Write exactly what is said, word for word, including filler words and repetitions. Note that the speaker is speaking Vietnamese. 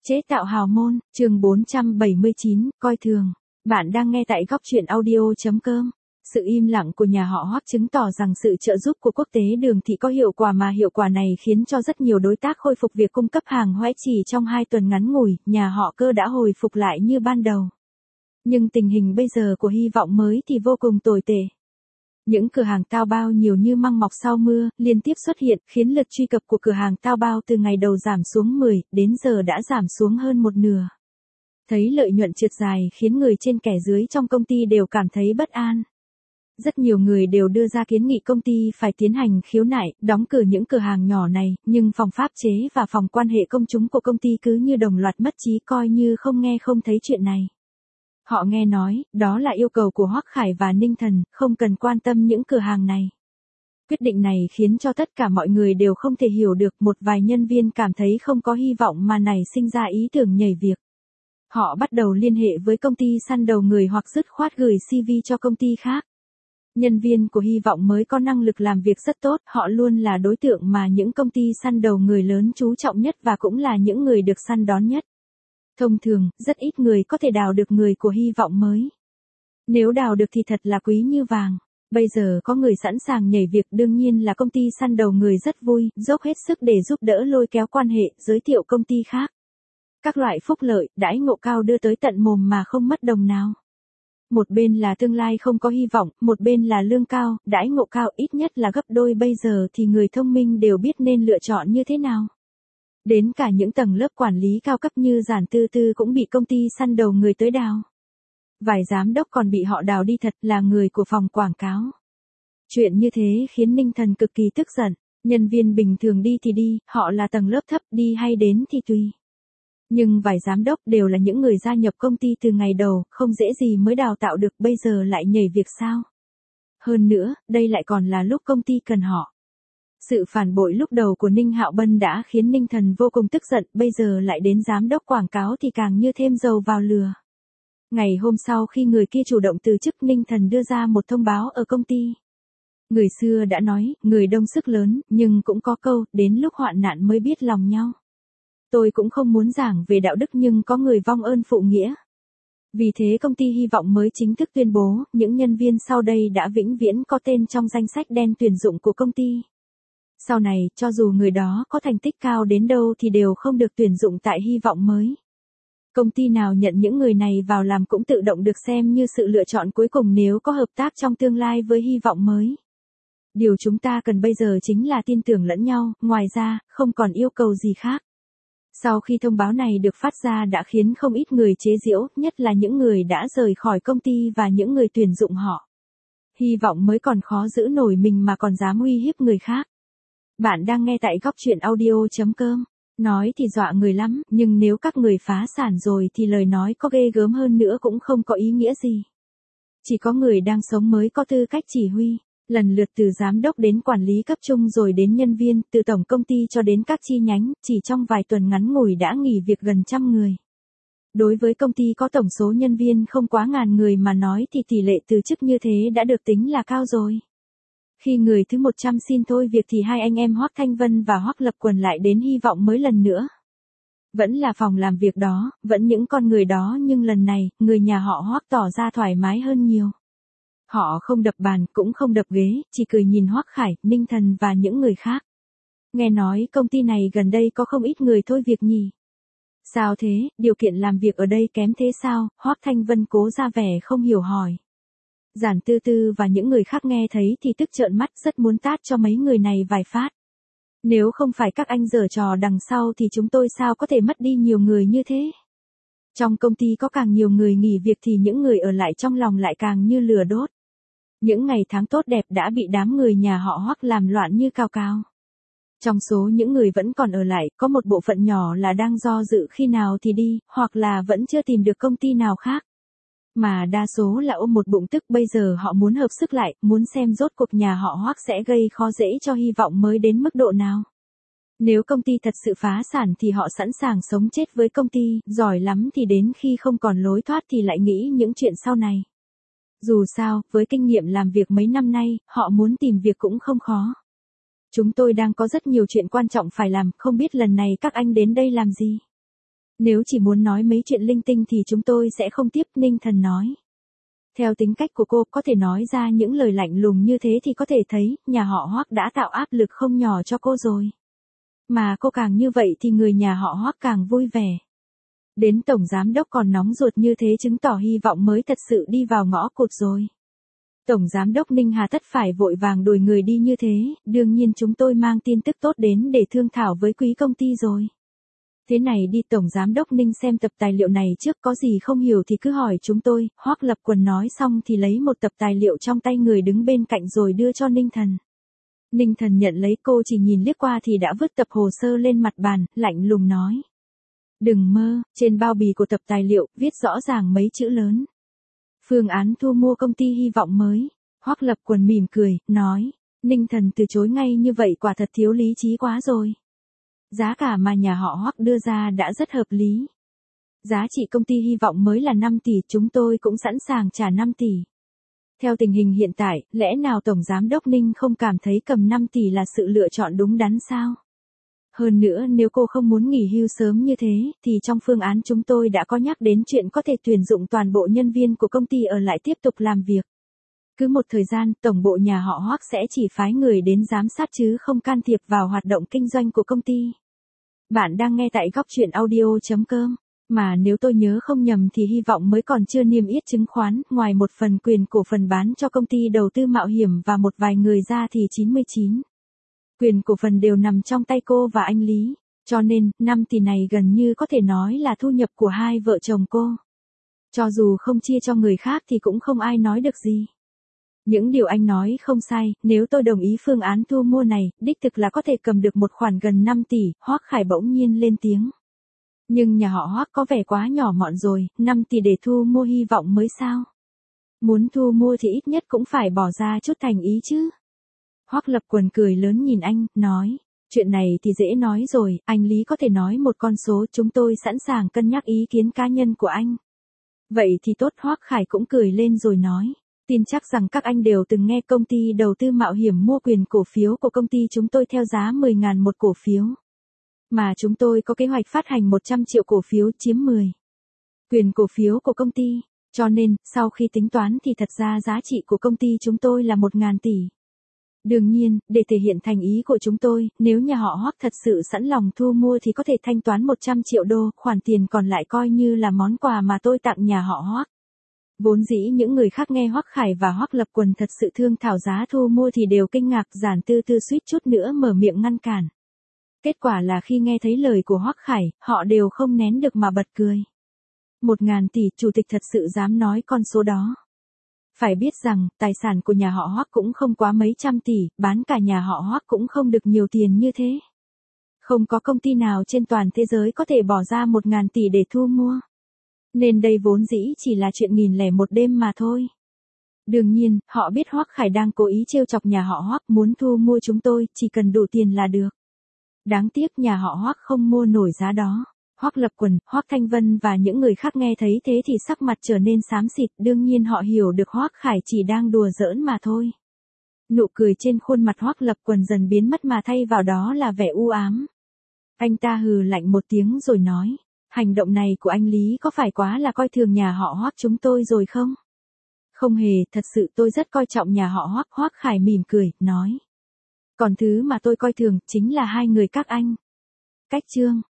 Chế tạo hào môn, chương bốn trăm bảy mươi chín, coi thường. Bạn đang nghe tại góc truyện audio.com. Sự im lặng của nhà họ Hoắc chứng tỏ rằng sự trợ giúp của quốc tế đường thị có hiệu quả, mà hiệu quả này khiến cho rất nhiều đối tác khôi phục việc cung cấp hàng hóa. Chỉ trong hai tuần ngắn ngủi, nhà họ Cơ đã hồi phục lại như ban đầu. Nhưng tình hình bây giờ của Hy vọng mới thì vô cùng tồi tệ. Những cửa hàng Taobao nhiều như măng mọc sau mưa, liên tiếp xuất hiện, khiến lượt truy cập của cửa hàng Taobao từ ngày đầu giảm xuống mười, đến giờ đã giảm xuống hơn một nửa. Thấy lợi nhuận trượt dài khiến người trên kẻ dưới trong công ty đều cảm thấy bất an. Rất nhiều người đều đưa ra kiến nghị công ty phải tiến hành khiếu nại, đóng cửa những cửa hàng nhỏ này, nhưng phòng pháp chế và phòng quan hệ công chúng của công ty cứ như đồng loạt mất trí, coi như không nghe không thấy chuyện này. Họ nghe nói, đó là yêu cầu của Hoắc Khải và Ninh Thần, không cần quan tâm những cửa hàng này. Quyết định này khiến cho tất cả mọi người đều không thể hiểu được, một vài nhân viên cảm thấy không có hy vọng mà nảy sinh ra ý tưởng nhảy việc. Họ bắt đầu liên hệ với công ty săn đầu người hoặc dứt khoát gửi xê vê cho công ty khác. Nhân viên của Hy vọng mới có năng lực làm việc rất tốt, họ luôn là đối tượng mà những công ty săn đầu người lớn chú trọng nhất và cũng là những người được săn đón nhất. Thông thường, rất ít người có thể đào được người của Hy vọng mới. Nếu đào được thì thật là quý như vàng. Bây giờ có người sẵn sàng nhảy việc, đương nhiên là công ty săn đầu người rất vui, dốc hết sức để giúp đỡ lôi kéo quan hệ, giới thiệu công ty khác. Các loại phúc lợi, đãi ngộ cao đưa tới tận mồm mà không mất đồng nào. Một bên là tương lai không có hy vọng, một bên là lương cao, đãi ngộ cao, ít nhất là gấp đôi. Bây giờ thì người thông minh đều biết nên lựa chọn như thế nào. Đến cả những tầng lớp quản lý cao cấp như Giản Tư Tư cũng bị công ty săn đầu người tới đào. Vài giám đốc còn bị họ đào đi thật, là người của phòng quảng cáo. Chuyện như thế khiến Ninh Thần cực kỳ tức giận. Nhân viên bình thường đi thì đi, họ là tầng lớp thấp, đi hay đến thì tùy. Nhưng vài giám đốc đều là những người gia nhập công ty từ ngày đầu, không dễ gì mới đào tạo được, bây giờ lại nhảy việc sao? Hơn nữa, đây lại còn là lúc công ty cần họ. Sự phản bội lúc đầu của Ninh Hạo Bân đã khiến Ninh Thần vô cùng tức giận, bây giờ lại đến giám đốc quảng cáo thì càng như thêm dầu vào lửa. Ngày hôm sau khi người kia chủ động từ chức, Ninh Thần đưa ra một thông báo ở công ty. Người xưa đã nói, người đông sức lớn, nhưng cũng có câu, đến lúc hoạn nạn mới biết lòng nhau. Tôi cũng không muốn giảng về đạo đức nhưng có người vong ơn phụ nghĩa. Vì thế công ty Hy vọng mới chính thức tuyên bố, những nhân viên sau đây đã vĩnh viễn có tên trong danh sách đen tuyển dụng của công ty. Sau này, cho dù người đó có thành tích cao đến đâu thì đều không được tuyển dụng tại Hy vọng mới. Công ty nào nhận những người này vào làm cũng tự động được xem như sự lựa chọn cuối cùng nếu có hợp tác trong tương lai với Hy vọng mới. Điều chúng ta cần bây giờ chính là tin tưởng lẫn nhau, ngoài ra, không còn yêu cầu gì khác. Sau khi thông báo này được phát ra đã khiến không ít người chế giễu, nhất là những người đã rời khỏi công ty và những người tuyển dụng họ. Hy vọng mới còn khó giữ nổi mình mà còn dám uy hiếp người khác. Bạn đang nghe tại góc truyện audio.com. Nói thì dọa người lắm, nhưng nếu các người phá sản rồi thì lời nói có ghê gớm hơn nữa cũng không có ý nghĩa gì. Chỉ có người đang sống mới có tư cách chỉ huy. Lần lượt từ giám đốc đến quản lý cấp trung rồi đến nhân viên, từ tổng công ty cho đến các chi nhánh, chỉ trong vài tuần ngắn ngủi đã nghỉ việc gần trăm người. Đối với công ty có tổng số nhân viên không quá ngàn người mà nói thì tỷ lệ từ chức như thế đã được tính là cao rồi. Khi người thứ một trăm xin thôi việc thì hai anh em Hoắc Thanh Vân và Hoắc Lập Quần lại đến Hy vọng mới lần nữa. Vẫn là phòng làm việc đó, vẫn những con người đó, nhưng lần này, người nhà họ Hoắc tỏ ra thoải mái hơn nhiều. Họ không đập bàn, cũng không đập ghế, chỉ cười nhìn Hoắc Khải, Ninh Thần và những người khác. Nghe nói công ty này gần đây có không ít người thôi việc nhỉ? Sao thế, điều kiện làm việc ở đây kém thế sao? Hoắc Thanh Vân cố ra vẻ không hiểu hỏi. Giản Tư Tư và những người khác nghe thấy thì tức trợn mắt, rất muốn tát cho mấy người này vài phát. Nếu không phải các anh giở trò đằng sau thì chúng tôi sao có thể mất đi nhiều người như thế? Trong công ty có càng nhiều người nghỉ việc thì những người ở lại trong lòng lại càng như lửa đốt. Những ngày tháng tốt đẹp đã bị đám người nhà họ Hoắc làm loạn như cào cào. Trong số những người vẫn còn ở lại, có một bộ phận nhỏ là đang do dự khi nào thì đi, hoặc là vẫn chưa tìm được công ty nào khác. Mà đa số là ôm một bụng tức, bây giờ họ muốn hợp sức lại, muốn xem rốt cuộc nhà họ Hoắc sẽ gây khó dễ cho Hy vọng mới đến mức độ nào. Nếu công ty thật sự phá sản thì họ sẵn sàng sống chết với công ty, giỏi lắm thì đến khi không còn lối thoát thì lại nghĩ những chuyện sau này. Dù sao, với kinh nghiệm làm việc mấy năm nay, họ muốn tìm việc cũng không khó. Chúng tôi đang có rất nhiều chuyện quan trọng phải làm, không biết lần này các anh đến đây làm gì? Nếu chỉ muốn nói mấy chuyện linh tinh thì chúng tôi sẽ không tiếp, Ninh Thần nói. Theo tính cách của cô, có thể nói ra những lời lạnh lùng như thế thì có thể thấy, nhà họ Hoắc đã tạo áp lực không nhỏ cho cô rồi. Mà cô càng như vậy thì người nhà họ Hoắc càng vui vẻ. Đến tổng giám đốc còn nóng ruột như thế chứng tỏ hy vọng mới thật sự đi vào ngõ cụt rồi. Tổng giám đốc Ninh hà tất phải vội vàng đuổi người đi như thế, đương nhiên chúng tôi mang tin tức tốt đến để thương thảo với quý công ty rồi. Thế này đi, tổng giám đốc Ninh xem tập tài liệu này trước, có gì không hiểu thì cứ hỏi chúng tôi. Hoắc Lập Quần nói xong thì lấy một tập tài liệu trong tay người đứng bên cạnh rồi đưa cho Ninh Thần. Ninh Thần nhận lấy, cô chỉ nhìn liếc qua thì đã vứt tập hồ sơ lên mặt bàn, lạnh lùng nói. Đừng mơ, trên bao bì của tập tài liệu, viết rõ ràng mấy chữ lớn. Phương án thu mua công ty hy vọng mới. Hoắc Lập Quần mỉm cười, nói. Ninh Thần từ chối ngay như vậy quả thật thiếu lý trí quá rồi. Giá cả mà nhà họ Hoắc đưa ra đã rất hợp lý. Giá trị công ty hy vọng mới là năm tỷ, chúng tôi cũng sẵn sàng trả năm tỷ. Theo tình hình hiện tại, lẽ nào Tổng Giám đốc Ninh không cảm thấy cầm năm tỷ là sự lựa chọn đúng đắn sao? Hơn nữa nếu cô không muốn nghỉ hưu sớm như thế, thì trong phương án chúng tôi đã có nhắc đến chuyện có thể tuyển dụng toàn bộ nhân viên của công ty ở lại tiếp tục làm việc. Cứ một thời gian, tổng bộ nhà họ Hoắc sẽ chỉ phái người đến giám sát chứ không can thiệp vào hoạt động kinh doanh của công ty. Bạn đang nghe tại góc truyện audio chấm com. Mà nếu tôi nhớ không nhầm thì hy vọng mới còn chưa niêm yết chứng khoán, ngoài một phần quyền cổ phần bán cho công ty đầu tư mạo hiểm và một vài người ra thì chín mươi chín. Quyền cổ phần đều nằm trong tay cô và anh Lý, cho nên, năm tỷ này gần như có thể nói là thu nhập của hai vợ chồng cô. Cho dù không chia cho người khác thì cũng không ai nói được gì. Những điều anh nói không sai, nếu tôi đồng ý phương án thu mua này, đích thực là có thể cầm được một khoản gần năm tỷ, Hoắc Khải bỗng nhiên lên tiếng. Nhưng nhà họ Hoắc có vẻ quá nhỏ mọn rồi, năm tỷ để thu mua hy vọng mới sao? Muốn thu mua thì ít nhất cũng phải bỏ ra chút thành ý chứ. Hoắc Lập Quần cười lớn nhìn anh, nói, chuyện này thì dễ nói rồi, anh Lý có thể nói một con số, chúng tôi sẵn sàng cân nhắc ý kiến cá nhân của anh. Vậy thì tốt, Hoắc Khải cũng cười lên rồi nói. Tin chắc rằng các anh đều từng nghe công ty đầu tư mạo hiểm mua quyền cổ phiếu của công ty chúng tôi theo giá mười ngàn một cổ phiếu. Mà chúng tôi có kế hoạch phát hành một trăm triệu cổ phiếu chiếm mười quyền cổ phiếu của công ty. Cho nên, sau khi tính toán thì thật ra giá trị của công ty chúng tôi là một ngàn tỷ. Đương nhiên, để thể hiện thành ý của chúng tôi, nếu nhà họ Hoắc thật sự sẵn lòng thu mua thì có thể thanh toán một trăm triệu đô, khoản tiền còn lại coi như là món quà mà tôi tặng nhà họ Hoắc. Vốn dĩ những người khác nghe Hoắc Khải và Hoắc Lập Quần thật sự thương thảo giá thu mua thì đều kinh ngạc, Giản Tư Tư suýt chút nữa mở miệng ngăn cản. Kết quả là khi nghe thấy lời của Hoắc Khải, họ đều không nén được mà bật cười. Một ngàn tỷ, chủ tịch thật sự dám nói con số đó. Phải biết rằng, tài sản của nhà họ Hoắc cũng không quá mấy trăm tỷ, bán cả nhà họ Hoắc cũng không được nhiều tiền như thế. Không có công ty nào trên toàn thế giới có thể bỏ ra một ngàn tỷ để thu mua. Nên đây vốn dĩ chỉ là chuyện nghìn lẻ một đêm mà thôi. Đương nhiên, họ biết Hoắc Khải đang cố ý trêu chọc nhà họ Hoắc, muốn thu mua chúng tôi, chỉ cần đủ tiền là được. Đáng tiếc nhà họ Hoắc không mua nổi giá đó. Hoắc Lập Quần, Hoắc Thanh Vân và những người khác nghe thấy thế thì sắc mặt trở nên xám xịt, đương nhiên họ hiểu được Hoắc Khải chỉ đang đùa giỡn mà thôi. Nụ cười trên khuôn mặt Hoắc Lập Quần dần biến mất mà thay vào đó là vẻ u ám. Anh ta hừ lạnh một tiếng rồi nói, hành động này của anh Lý có phải quá là coi thường nhà họ Hoắc chúng tôi rồi không? Không hề, thật sự tôi rất coi trọng nhà họ Hoắc. Hoắc Khải mỉm cười, nói. Còn thứ mà tôi coi thường chính là hai người các anh. Cách chương